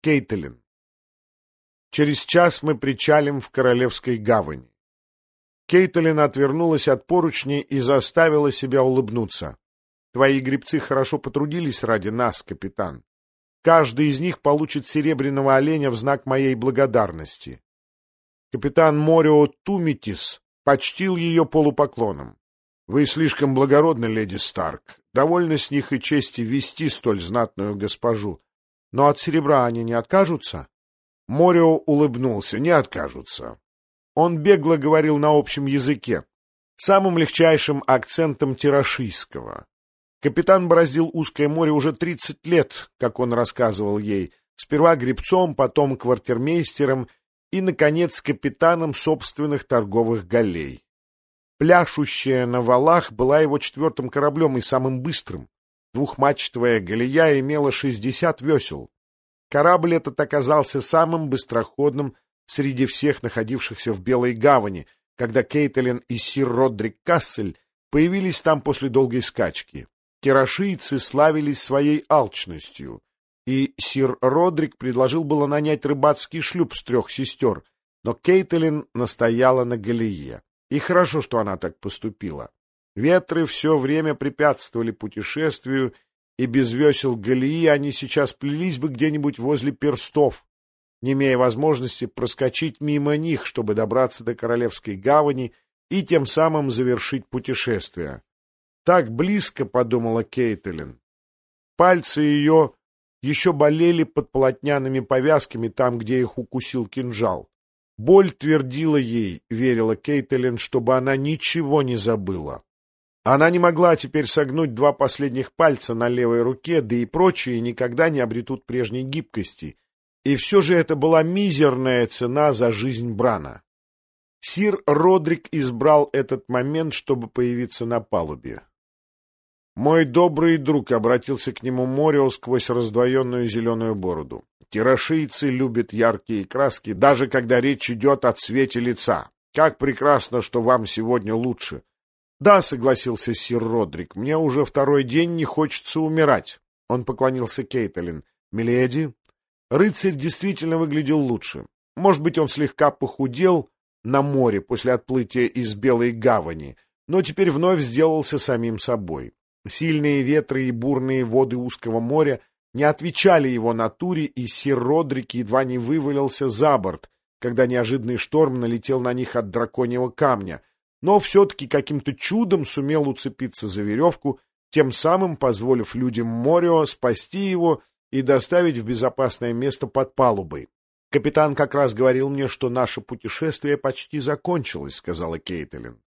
Кейтлин. Через час мы причалим в Королевской гавани. Кейтлин отвернулась от поручней и заставила себя улыбнуться. Твои гребцы хорошо потрудились ради нас, капитан. Каждый из них получит серебряного оленя в знак моей благодарности. Капитан Морио Тумитис почтил ее полупоклоном. Вы слишком благородны, леди Старк. Довольно с них и чести вести столь знатную госпожу. Но от серебра они не откажутся? Морио улыбнулся. Не откажутся. Он бегло говорил на общем языке, самым легчайшим акцентом тирашийского. Капитан бороздил узкое море уже 30 лет, как он рассказывал ей, сперва гребцом, потом квартирмейстером и, наконец, капитаном собственных торговых галей. Пляшущая на валах была его 4-м кораблем и самым быстрым. Двухмачтовая галея имела 60 весел. Корабль этот оказался самым быстроходным среди всех находившихся в Белой гавани, когда Кейтлин и сир Родрик Кассель появились там после долгой скачки. Тирашийцы славились своей алчностью, и сир Родрик предложил было нанять рыбацкий шлюп с 3 сестер, но Кейтлин настояла на галее. И хорошо, что она так поступила. Ветры все время препятствовали путешествию, и без весел галеи они сейчас плелись бы где-нибудь возле перстов, не имея возможности проскочить мимо них, чтобы добраться до Королевской гавани и тем самым завершить путешествие. Так близко, подумала Кейтлин. Пальцы ее еще болели под полотняными повязками там, где их укусил кинжал. Боль твердила ей, верила Кейтлин, чтобы она ничего не забыла. Она не могла теперь согнуть 2 последних пальца на левой руке, да и прочие никогда не обретут прежней гибкости. И все же это была мизерная цена за жизнь Брана. Сир Родрик избрал этот момент, чтобы появиться на палубе. «Мой добрый друг», — обратился к нему Морио сквозь раздвоенную зеленую бороду, — «тирашийцы любят яркие краски, даже когда речь идет о цвете лица. Как прекрасно, что вам сегодня лучше». «Да», — согласился сир Родрик, — «мне уже 2-й день не хочется умирать». Он поклонился Кейтлин. «Миледи». Рыцарь действительно выглядел лучше. Может быть, он слегка похудел на море после отплытия из Белой гавани, но теперь вновь сделался самим собой. Сильные ветры и бурные воды узкого моря не отвечали его натуре, и сир Родрик едва не вывалился за борт, когда неожиданный шторм налетел на них от драконьего камня, но все-таки каким-то чудом сумел уцепиться за веревку, тем самым позволив людям Морио спасти его и доставить в безопасное место под палубой. «Капитан как раз говорил мне, что наше путешествие почти закончилось», — сказала Кейтлин.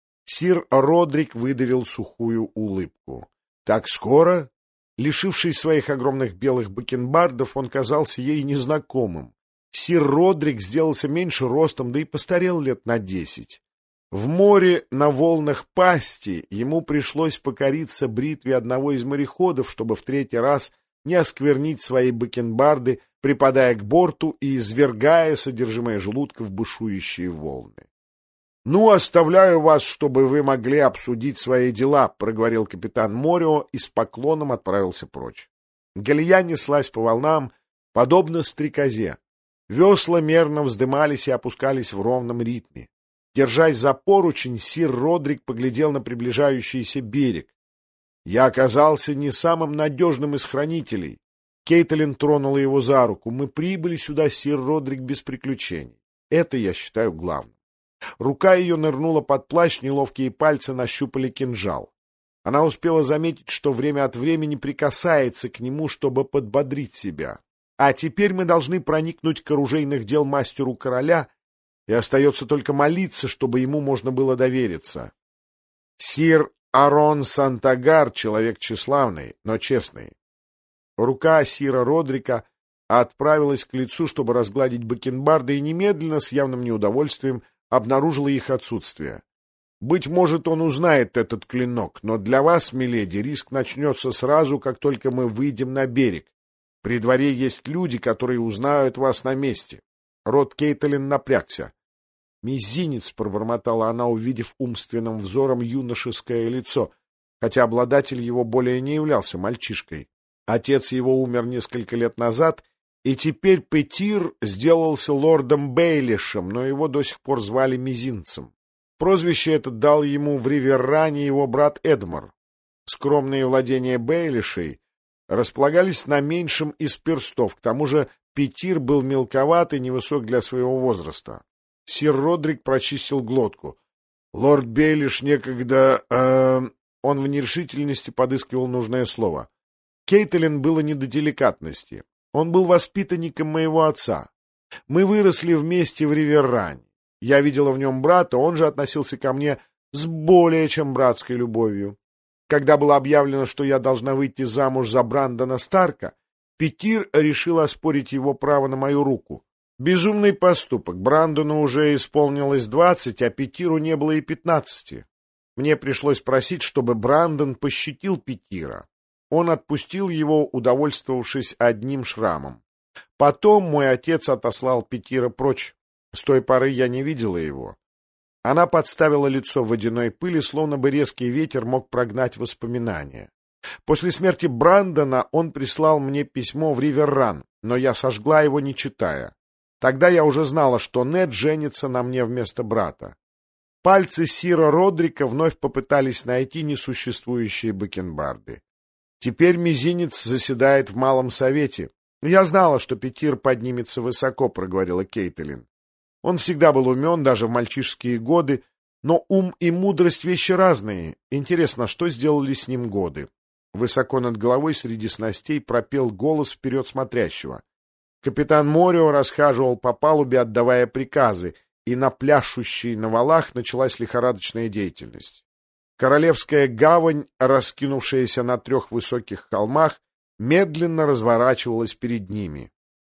Сир Родрик выдавил сухую улыбку. «Так скоро?» Лишившись своих огромных белых бакенбардов, он казался ей незнакомым. Сир Родрик сделался меньше ростом, да и постарел лет на 10. В море на волнах пасти ему пришлось покориться бритве одного из мореходов, чтобы в 3-й раз не осквернить свои бакенбарды, припадая к борту и извергая содержимое желудка в бушующие волны. «Ну, оставляю вас, чтобы вы могли обсудить свои дела», — проговорил капитан Морио и с поклоном отправился прочь. Галея неслась по волнам, подобно стрекозе. Весла мерно вздымались и опускались в ровном ритме. Держась за поручень, сир Родрик поглядел на приближающийся берег. «Я оказался не самым надежным из хранителей». Кейтлин тронула его за руку. «Мы прибыли сюда, сир Родрик, без приключений. Это я считаю главным». Рука ее нырнула под плащ, неловкие пальцы нащупали кинжал. Она успела заметить, что время от времени прикасается к нему, чтобы подбодрить себя. А теперь мы должны проникнуть к оружейных дел мастеру короля, и остается только молиться, чтобы ему можно было довериться. Сир Арон Сантагар — человек тщеславный, но честный. Рука сира Родрика отправилась к лицу, чтобы разгладить бакенбарды, и немедленно, с явным неудовольствием, обнаружила их отсутствие. Быть может, он узнает этот клинок, но для вас, миледи, риск начнется сразу, как только мы выйдем на берег. При дворе есть люди, которые узнают вас на месте. Рот Кейтлин напрягся. «Мизинец», — пробормотала она, увидев умственным взором юношеское лицо, хотя обладатель его более не являлся мальчишкой. Отец его умер несколько лет назад, И теперь Петир сделался лордом Бейлишем, но его до сих пор звали Мизинцем. Прозвище это дал ему в Риверране его брат Эдмар. Скромные владения Бейлишей располагались на меньшем из перстов, к тому же Петир был мелковат и невысок для своего возраста. Сир Родрик прочистил глотку. Лорд Бейлиш некогда... Он в нерешительности подыскивал нужное слово. Кейтелин было не до деликатности. Он был воспитанником моего отца. Мы выросли вместе в Риверране. Я видела в нем брата, он же относился ко мне с более чем братской любовью. Когда было объявлено, что я должна выйти замуж за Брандона Старка, Петир решил оспорить его право на мою руку. Безумный поступок. Брандону уже исполнилось 20, а Петиру не было и 15. Мне пришлось просить, чтобы Брандон пощадил Петира. Он отпустил его, удовольствовавшись одним шрамом. Потом мой отец отослал Петира прочь. С той поры я не видела его. Она подставила лицо в водяной пыли, словно бы резкий ветер мог прогнать воспоминания. После смерти Брандона он прислал мне письмо в Риверран, но я сожгла его, не читая. Тогда я уже знала, что Нед женится на мне вместо брата. Пальцы сира Родрика вновь попытались найти несуществующие бакенбарды. Теперь мизинец заседает в Малом Совете. Я знала, что Петир поднимется высоко, проговорила Кейтелин. Он всегда был умен, даже в мальчишеские годы, но ум и мудрость — вещи разные. Интересно, что сделали с ним годы? Высоко над головой среди снастей пропел голос вперед смотрящего. Капитан Морио расхаживал по палубе, отдавая приказы, и на пляшущей на валах началась лихорадочная деятельность. Королевская гавань, раскинувшаяся на 3 высоких холмах, медленно разворачивалась перед ними.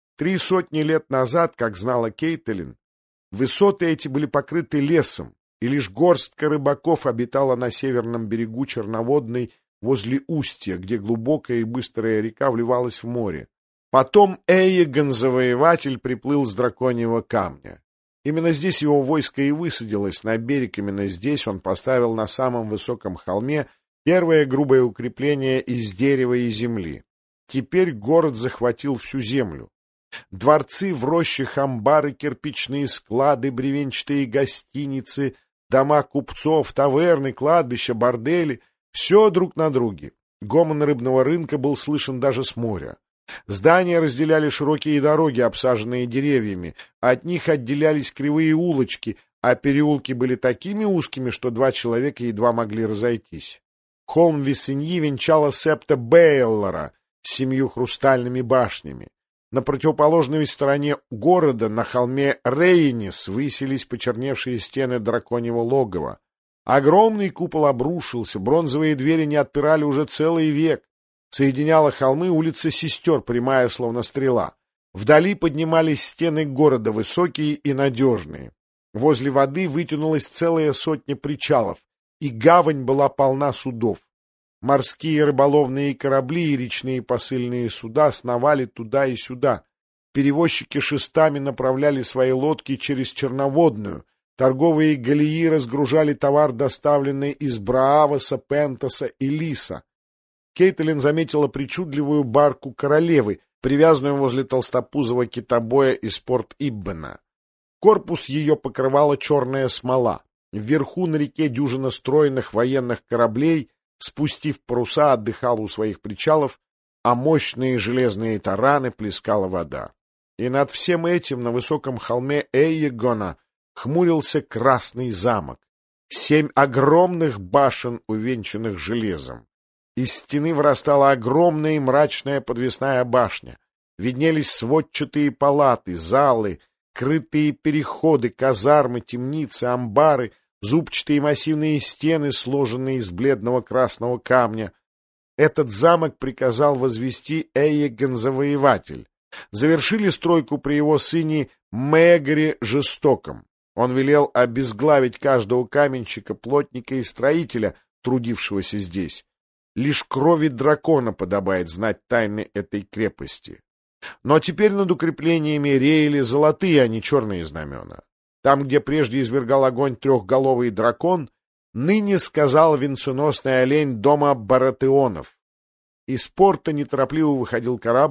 300 лет назад, как знала Кейтелин, высоты эти были покрыты лесом, и лишь горстка рыбаков обитала на северном берегу Черноводной возле устья, где глубокая и быстрая река вливалась в море. Потом Эйегон-завоеватель приплыл с Драконьего камня. Именно здесь его войско и высадилось на берег, именно здесь он поставил на самом высоком холме первое грубое укрепление из дерева и земли. Теперь город захватил всю землю. Дворцы в рощах, амбары, кирпичные склады, бревенчатые гостиницы, дома купцов, таверны, кладбища, бордели — все друг на друге. Гомон рыбного рынка был слышен даже с моря. Здания разделяли широкие дороги, обсаженные деревьями, от них отделялись кривые улочки, а переулки были такими узкими, что 2 человека едва могли разойтись. Холм Виссеньи венчала септа Бейллора с 7 хрустальными башнями. На противоположной стороне города, на холме Рейнис, высились почерневшие стены драконьего логова. Огромный купол обрушился, бронзовые двери не отпирали уже целый век. Соединяла холмы улица Сестер, прямая, словно стрела. Вдали поднимались стены города, высокие и надежные. Возле воды вытянулась целая сотня причалов, и гавань была полна судов. Морские рыболовные корабли и речные посыльные суда сновали туда и сюда. Перевозчики шестами направляли свои лодки через Черноводную. Торговые галеи разгружали товар, доставленный из Браавоса, Пентоса и Лиса. Кейтелин заметила причудливую барку королевы, привязанную возле толстопузого китобоя из Порт-Иббена. Корпус ее покрывала черная смола. Вверху на реке дюжина стройных военных кораблей, спустив паруса, отдыхала у своих причалов, а мощные железные тараны плескала вода. И над всем этим на высоком холме Эйегона хмурился красный замок. 7 огромных башен, увенчанных железом. Из стены вырастала огромная и мрачная подвесная башня. Виднелись сводчатые палаты, залы, крытые переходы, казармы, темницы, амбары, зубчатые массивные стены, сложенные из бледного красного камня. Этот замок приказал возвести Эйегон-завоеватель. Завершили стройку при его сыне Мегоре Жестоком. Он велел обезглавить каждого каменщика, плотника и строителя, трудившегося здесь. Лишь крови дракона подобает знать тайны этой крепости. Но теперь над укреплениями реяли золотые, а не черные знамена. Там, где прежде извергал огонь 3-головый дракон, ныне сказал венценосный олень дома Баратеонов. Из порта неторопливо выходил корабль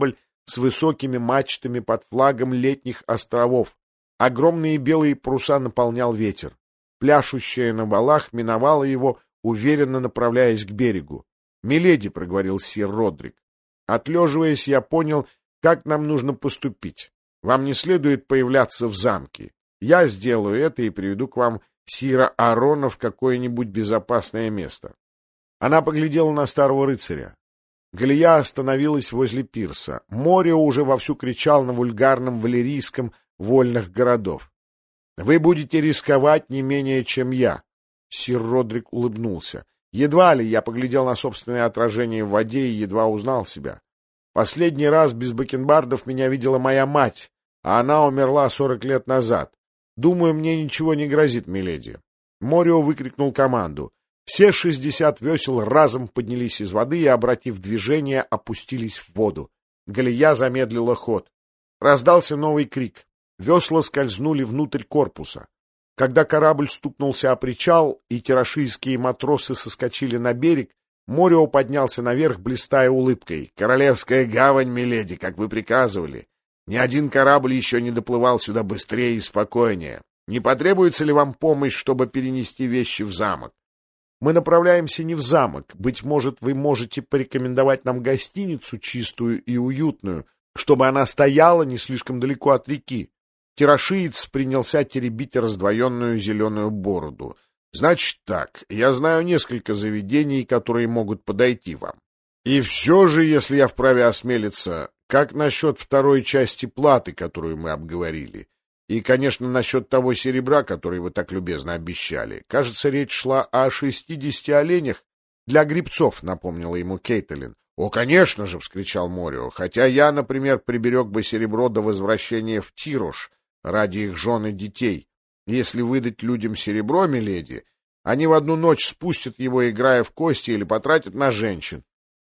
с высокими мачтами под флагом летних островов. Огромные белые паруса наполнял ветер. Пляшущая на валах миновала его, уверенно направляясь к берегу. «Миледи», — проговорил сир Родрик, — «отлеживаясь, я понял, как нам нужно поступить. Вам не следует появляться в замке. Я сделаю это и приведу к вам сира Аарона в какое-нибудь безопасное место». Она поглядела на старого рыцаря. Галия остановилась возле пирса. Морио уже вовсю кричал на вульгарном валерийском вольных городов. «Вы будете рисковать не менее, чем я». Сир Родрик улыбнулся. «Едва ли я поглядел на собственное отражение в воде и едва узнал себя. Последний раз без бакенбардов меня видела моя мать, а она умерла 40 лет назад. Думаю, мне ничего не грозит, миледи». Морио выкрикнул команду. Все 60 весел разом поднялись из воды и, обратив движение, опустились в воду. Галия замедлила ход. Раздался новый крик. Весла скользнули внутрь корпуса. Когда корабль стукнулся о причал, и тирашийские матросы соскочили на берег, Морио поднялся наверх, блистая улыбкой. «Королевская гавань, миледи, как вы приказывали. Ни один корабль еще не доплывал сюда быстрее и спокойнее. Не потребуется ли вам помощь, чтобы перенести вещи в замок?» «Мы направляемся не в замок. Быть может, вы можете порекомендовать нам гостиницу чистую и уютную, чтобы она стояла не слишком далеко от реки». Тирашиец принялся теребить раздвоенную зеленую бороду. «Значит так, я знаю несколько заведений, которые могут подойти вам. И все же, если я вправе осмелиться, как насчет второй части платы, которую мы обговорили? И, конечно, насчет того серебра, который вы так любезно обещали. Кажется, речь шла о 60 оленях для гребцов», — напомнила ему Кейтелин. «О, конечно же!» — вскричал Морио. «Хотя я, например, приберег бы серебро до возвращения в Тирош ради их жен и детей. Если выдать людям серебро, миледи, они в одну ночь спустят его, играя в кости, или потратят на женщин».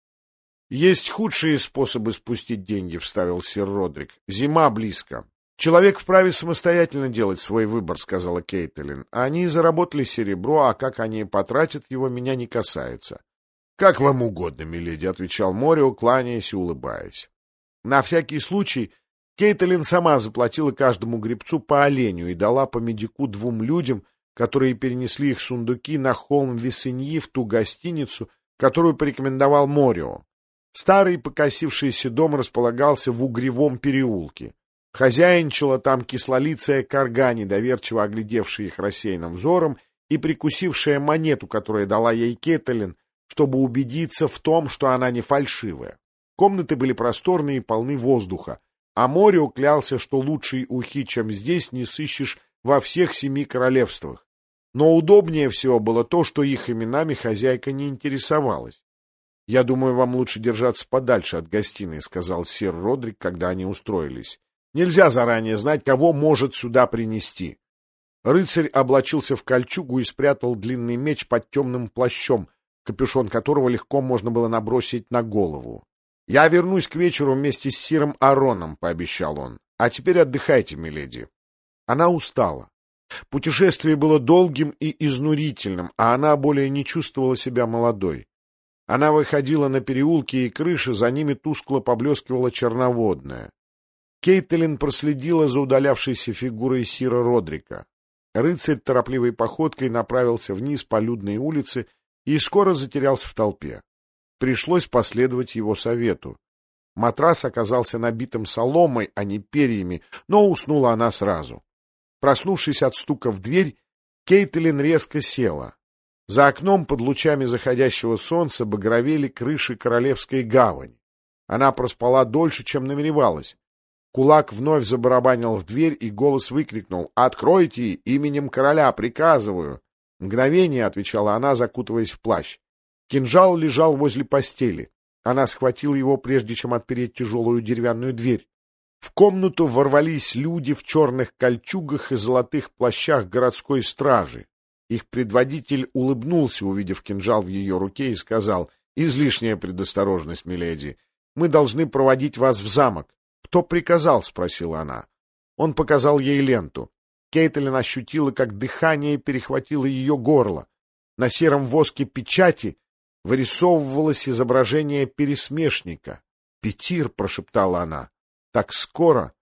«Есть худшие способы спустить деньги», — вставил сир Родрик. «Зима близко». «Человек вправе самостоятельно делать свой выбор», — сказала Кейтелин. «Они заработали серебро, а как они потратят его, меня не касается». «Как вам угодно, миледи», — отвечал Морио, кланяясь и улыбаясь. На всякий случай Кейтелин сама заплатила каждому гребцу по оленю и дала по медику 2 людям, которые перенесли их сундуки на холм Весеньи в ту гостиницу, которую порекомендовал Морио. Старый покосившийся дом располагался в Угревом переулке. Хозяйничала там кислолицая карга, недоверчиво оглядевшая их рассеянным взором и прикусившая монету, которую дала ей Кейтелин, чтобы убедиться в том, что она не фальшивая. Комнаты были просторные и полны воздуха, а Морио клялся, что лучшей ухи, чем здесь, не сыщешь во всех 7 королевствах. Но удобнее всего было то, что их именами хозяйка не интересовалась. «Я думаю, вам лучше держаться подальше от гостиной», — сказал сир Родрик, когда они устроились. «Нельзя заранее знать, кого может сюда принести». Рыцарь облачился в кольчугу и спрятал длинный меч под темным плащом, капюшон которого легко можно было набросить на голову. «Я вернусь к вечеру вместе с сиром Аароном», — пообещал он. «А теперь отдыхайте, миледи». Она устала. Путешествие было долгим и изнурительным, а она более не чувствовала себя молодой. Она выходила на переулки и крыши, за ними тускло поблескивала черноводная. Кейтелин проследила за удалявшейся фигурой сира Родрика. Рыцарь торопливой походкой направился вниз по людной улице и скоро затерялся в толпе. Пришлось последовать его совету. Матрас оказался набитым соломой, а не перьями, но уснула она сразу. Проснувшись от стука в дверь, Кейтелин резко села. За окном под лучами заходящего солнца багровели крыши Королевской гавани. Она проспала дольше, чем намеревалась. Кулак вновь забарабанил в дверь, и голос выкрикнул: «Откройте! Именем короля приказываю!» «Мгновение», — отвечала она, закутываясь в плащ. Кинжал лежал возле постели. Она схватила его, прежде чем отпереть тяжелую деревянную дверь. В комнату ворвались люди в черных кольчугах и золотых плащах городской стражи. Их предводитель улыбнулся, увидев кинжал в ее руке, и сказал: «Излишняя предосторожность, миледи. Мы должны проводить вас в замок». «Кто приказал?» — спросила она. Он показал ей ленту. Кейтелин ощутила, как дыхание перехватило ее горло. На сером воске печати вырисовывалось изображение пересмешника. Петир, — прошептала она, — так скоро?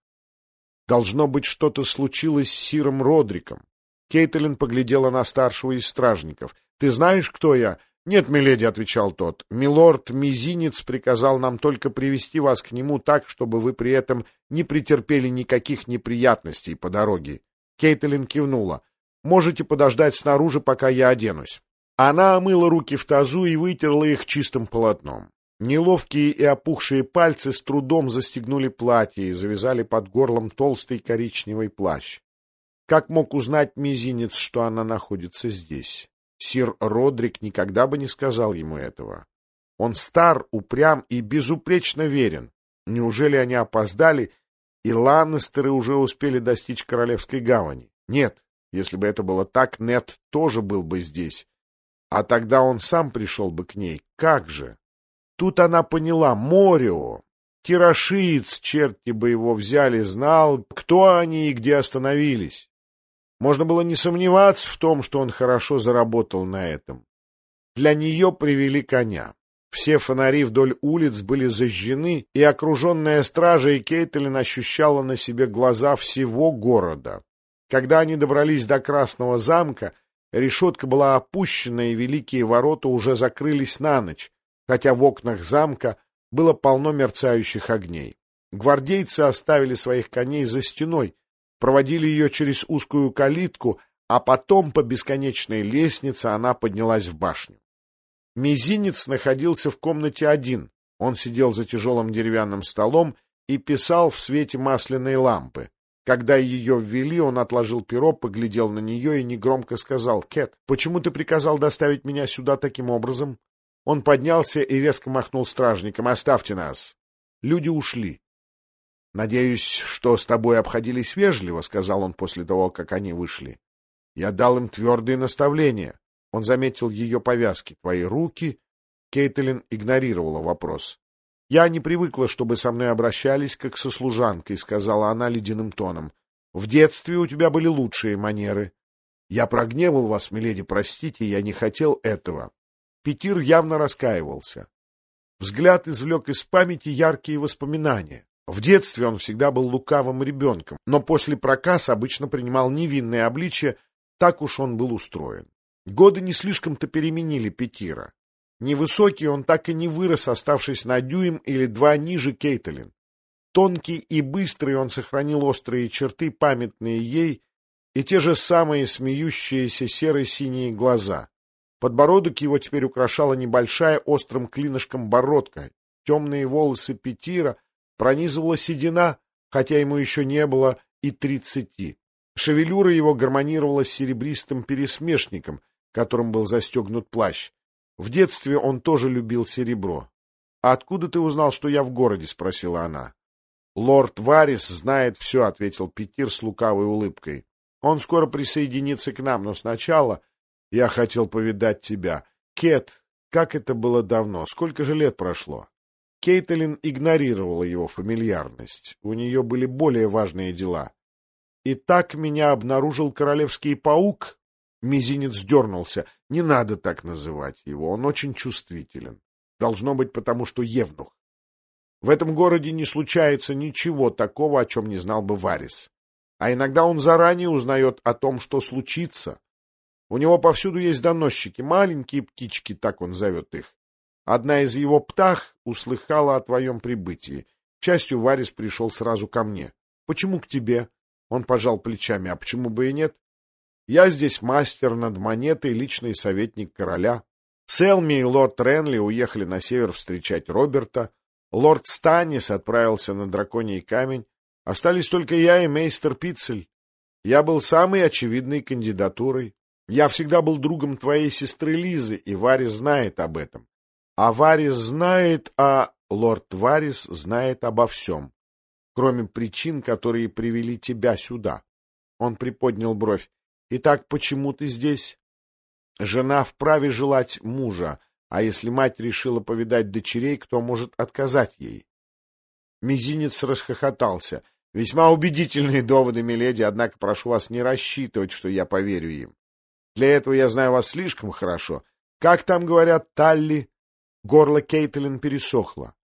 Должно быть, что-то случилось с сиром Родриком. Кейтлин поглядела на старшего из стражников. — Ты знаешь, кто я? — Нет, миледи, — отвечал тот. — Милорд Мизинец приказал нам только привести вас к нему так, чтобы вы при этом не претерпели никаких неприятностей по дороге. Кейтлин кивнула. — Можете подождать снаружи, пока я оденусь. Она омыла руки в тазу и вытерла их чистым полотном. Неловкие и опухшие пальцы с трудом застегнули платье и завязали под горлом толстый коричневый плащ. Как мог узнать Мизинец, что она находится здесь? Сир Родрик никогда бы не сказал ему этого. Он стар, упрям и безупречно верен. Неужели они опоздали, и Ланнестеры уже успели достичь Королевской гавани? Нет, если бы это было так, Нед тоже был бы здесь. А тогда он сам пришел бы к ней. Как же? Тут она поняла: Морио, тирашиец, черти бы его взяли, знал, кто они и где остановились. Можно было не сомневаться в том, что он хорошо заработал на этом. Для нее привели коня. Все фонари вдоль улиц были зажжены, и окруженная стражей Кейтлин ощущала на себе глаза всего города. Когда они добрались до Красного замка, решетка была опущена, и великие ворота уже закрылись на ночь, хотя в окнах замка было полно мерцающих огней. Гвардейцы оставили своих коней за стеной, проводили ее через узкую калитку, а потом по бесконечной лестнице она поднялась в башню. Мизинец находился в комнате один. Он сидел за тяжелым деревянным столом и писал в свете масляной лампы. Когда ее ввели, он отложил перо, поглядел на нее и негромко сказал: «Кэт, почему ты приказал доставить меня сюда таким образом?» Он поднялся и резко махнул стражникам: «Оставьте нас». Люди ушли. «Надеюсь, что с тобой обходились вежливо», — сказал он после того, как они вышли. «Я дал им твердые наставления». Он заметил ее повязки. «Твои руки...» Кейтлин игнорировала вопрос. «Я не привыкла, чтобы со мной обращались, как со служанкой», — сказала она ледяным тоном. «В детстве у тебя были лучшие манеры». «Я прогневал вас, миледи, простите, я не хотел этого». Петир явно раскаивался. Взгляд извлек из памяти яркие воспоминания. В детстве он всегда был лукавым ребенком, но после проказ обычно принимал невинное обличие, так уж он был устроен. Годы не слишком-то переменили Петира. Невысокий он так и не вырос, оставшись на дюйм или два ниже Кейтлин. Тонкий и быстрый он сохранил острые черты, памятные ей, и те же самые смеющиеся серо-синие глаза. Подбородок его теперь украшала небольшая острым клинышком бородка, темные волосы Петира пронизывала седина, хотя ему еще не было и 30. Шевелюра его гармонировала с серебристым пересмешником, которым был застегнут плащ. В детстве он тоже любил серебро. — А откуда ты узнал, что я в городе? — спросила она. — Лорд Варис знает все, — ответил Петир с лукавой улыбкой. — Он скоро присоединится к нам, но сначала я хотел повидать тебя. Кет, как это было давно, сколько же лет прошло? Кейтлин игнорировала его фамильярность. У нее были более важные дела. И так меня обнаружил королевский паук. Мизинец дернулся. Не надо так называть его, он очень чувствителен. Должно быть, потому что евнух. В этом городе не случается ничего такого, о чем не знал бы Варис. А иногда он заранее узнает о том, что случится. У него повсюду есть доносчики, маленькие птички, так он зовет их. Одна из его птах услыхала о твоем прибытии. К счастью, Варис пришел сразу ко мне. — Почему к тебе? Он пожал плечами. — А почему бы и нет? Я здесь мастер над монетой, личный советник короля. Селми и лорд Ренли уехали на север встречать Роберта. Лорд Станнис отправился на Драконий камень. Остались только я и мейстер Пиццель. Я был самой очевидной кандидатурой. Я всегда был другом твоей сестры Лизы, и Варис знает об этом. А Варис знает Лорд Варис знает обо всем, кроме причин, которые привели тебя сюда. Он приподнял бровь. Итак, почему ты здесь? Жена вправе желать мужа, а если мать решила повидать дочерей, кто может отказать ей? Мизинец расхохотался. Весьма убедительные доводы, миледи, однако прошу вас не рассчитывать, что я поверю им. Для этого я знаю вас слишком хорошо. Как там говорят, Талли? Горло Кейтлин пересохло.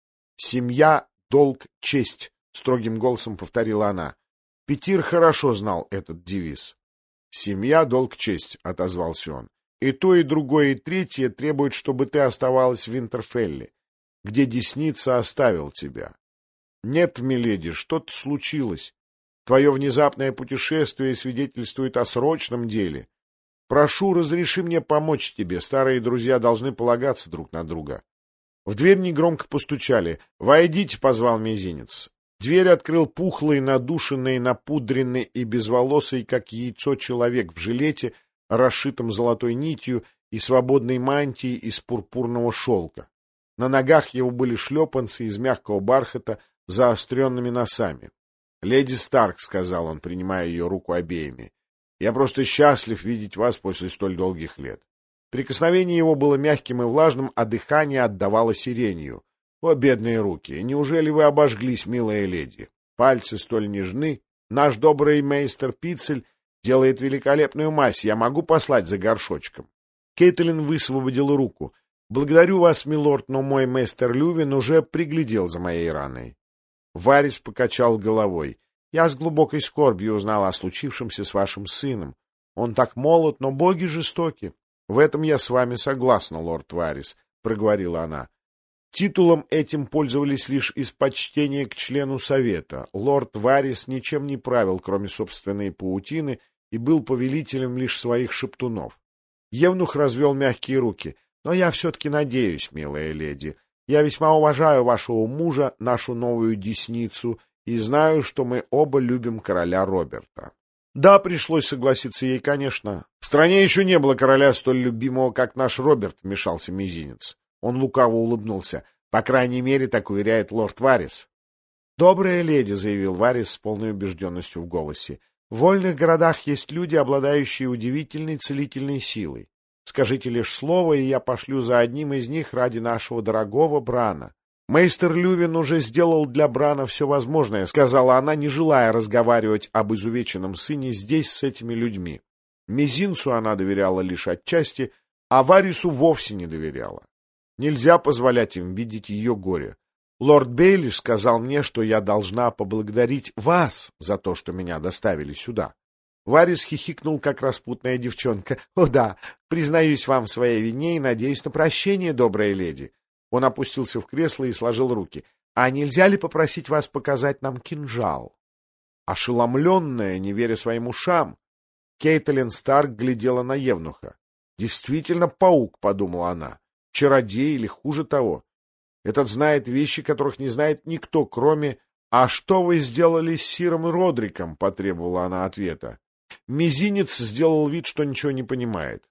«Семья, долг, честь», — строгим голосом повторила она. Петир хорошо знал этот девиз. «Семья, долг, честь», — отозвался он. «И то, и другое, и третье требует, чтобы ты оставалась в Винтерфелле, где десница оставил тебя. Нет, миледи, что-то случилось. Твое внезапное путешествие свидетельствует о срочном деле. Прошу, разреши мне помочь тебе, старые друзья должны полагаться друг на друга». В дверь негромко постучали. «Войдите», — позвал мизинец. Дверь открыл пухлый, надушенный, напудренный и безволосый, как яйцо, человек в жилете, расшитом золотой нитью, и свободной мантии из пурпурного шелка. На ногах его были шлепанцы из мягкого бархата с заостренными носами. «Леди Старк», — сказал он, принимая ее руку обеими, — «я просто счастлив видеть вас после столь долгих лет». Прикосновение его было мягким и влажным, а дыхание отдавало сиренью. «О, бедные руки! Неужели вы обожглись, милая леди? Пальцы столь нежны. Наш добрый мейстер Пицель делает великолепную мазь. Я могу послать за горшочком». Кейтлин высвободила руку. «Благодарю вас, милорд, но мой мейстер Лювин уже приглядел за моей раной». Варис покачал головой. «Я с глубокой скорбью узнал о случившемся с вашим сыном. Он так молод, но боги жестоки». «В этом я с вами согласна, лорд Варис», — проговорила она. Титулом этим пользовались лишь из почтения к члену совета. Лорд Варис ничем не правил, кроме собственной паутины, и был повелителем лишь своих шептунов. Евнух развел мягкие руки. «Но я все-таки надеюсь, милая леди. Я весьма уважаю вашего мужа, нашу новую десницу, и знаю, что мы оба любим короля Роберта». Да, пришлось согласиться ей, конечно. В стране еще не было короля столь любимого, как наш Роберт, — вмешался мизинец. Он лукаво улыбнулся. По крайней мере, так уверяет лорд Варис. «Добрая леди», — заявил Варис с полной убежденностью в голосе, — «в вольных городах есть люди, обладающие удивительной целительной силой. Скажите лишь слово, и я пошлю за одним из них ради нашего дорогого Брана». «Мейстер Лювин уже сделал для Брана все возможное», — сказала она, не желая разговаривать об изувеченном сыне здесь с этими людьми. Мизинцу она доверяла лишь отчасти, а Варису вовсе не доверяла. Нельзя позволять им видеть ее горе. Лорд Бейлиш сказал мне, что я должна поблагодарить вас за то, что меня доставили сюда. Варис хихикнул, как распутная девчонка. «О да, признаюсь вам в своей вине и надеюсь на прощение, добрая леди». Он опустился в кресло и сложил руки. «А нельзя ли попросить вас показать нам кинжал?» Ошеломленная, не веря своим ушам, Кейтлин Старк глядела на евнуха. «Действительно паук», — подумала она, — «чародей или хуже того. Этот знает вещи, которых не знает никто, кроме... «А что вы сделали с Сиром Родриком?» — потребовала она ответа. Мизинец сделал вид, что ничего не понимает.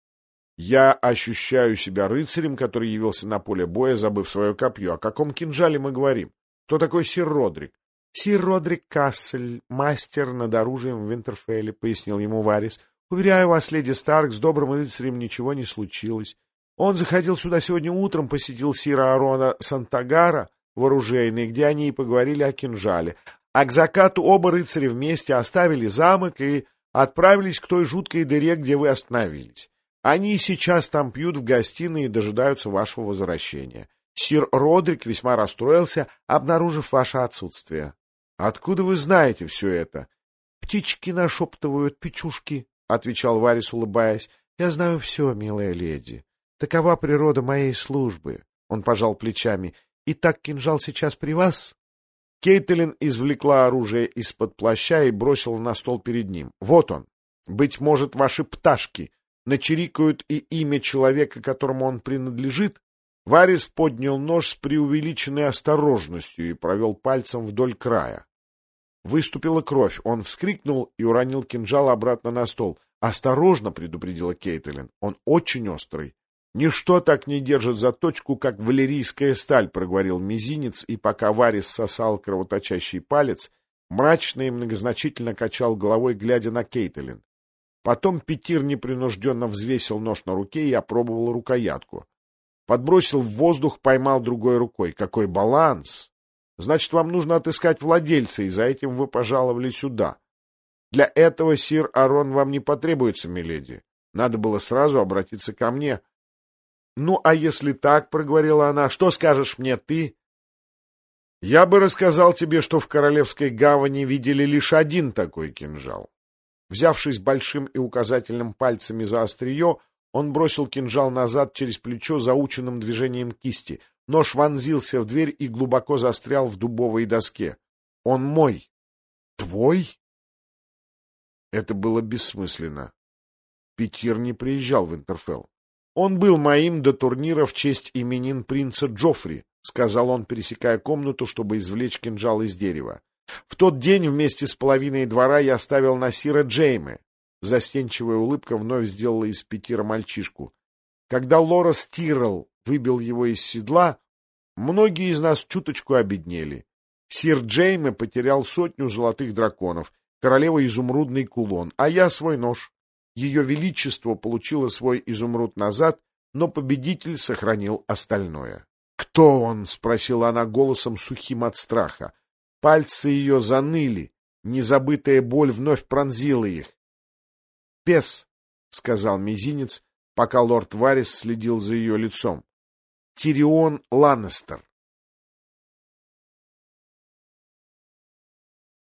«Я ощущаю себя рыцарем, который явился на поле боя, забыв свое копье. О каком кинжале мы говорим? Кто такой сир Родрик?» «Сир Родрик Кассель, мастер над оружием в Винтерфелле», — пояснил ему Варис. «Уверяю вас, леди Старк, с добрым рыцарем ничего не случилось. Он заходил сюда сегодня утром, посетил сира Арона Сантагара в оружейной, где они и поговорили о кинжале. А к закату оба рыцаря вместе оставили замок и отправились к той жуткой дыре, где вы остановились. Они сейчас там пьют в гостиной и дожидаются вашего возвращения. Сир Родрик весьма расстроился, обнаружив ваше отсутствие». «Откуда вы знаете все это?» «Птички нашептывают, печушки», — отвечал Варис, улыбаясь. «Я знаю все, милая леди. Такова природа моей службы». Он пожал плечами. «Итак, кинжал сейчас при вас?» Кейтлин извлекла оружие из-под плаща и бросила на стол перед ним. «Вот он. Быть может, ваши пташки начирикают и имя человека, которому он принадлежит?» Варис поднял нож с преувеличенной осторожностью и провел пальцем вдоль края. Выступила кровь. Он вскрикнул и уронил кинжал обратно на стол. «Осторожно!» — предупредила Кейтлин. «Он очень острый». «Ничто так не держит заточку, как валерийская сталь», — проговорил мизинец, и пока Варис сосал кровоточащий палец, мрачно и многозначительно качал головой, глядя на Кейтлин. Потом Петир непринужденно взвесил нож на руке и опробовал рукоятку. Подбросил в воздух, поймал другой рукой. Какой баланс! Значит, вам нужно отыскать владельца, и за этим вы пожаловали сюда. Для этого, сир Арон, вам не потребуется, миледи. Надо было сразу обратиться ко мне. — Ну, а если так, — проговорила она, — что скажешь мне ты? Я бы рассказал тебе, что в Королевской гавани видели лишь один такой кинжал. Взявшись большим и указательным пальцами за острие, он бросил кинжал назад через плечо заученным движением кисти. Нож вонзился в дверь и глубоко застрял в дубовой доске. Он мой. Твой? Это было бессмысленно. Питьер не приезжал в Интерфелл. Он был моим до турнира в честь именин принца Джоффри, сказал он, пересекая комнату, чтобы извлечь кинжал из дерева. В тот день вместе с половиной двора я оставил Насира Джейме. Застенчивая улыбка вновь сделала из Питера мальчишку. Когда Лорас Тиррелл выбил его из седла, многие из нас чуточку обеднели. Сир Джейме потерял 100 золотых драконов, королева изумрудный кулон, а я свой нож. Ее величество получило свой изумруд назад, но победитель сохранил остальное. «Кто он?» — спросила она голосом сухим от страха. Пальцы ее заныли, незабытая боль вновь пронзила их. «Пес», — сказал мизинец, пока лорд Варрис следил за ее лицом. «Тирион Ланнестер».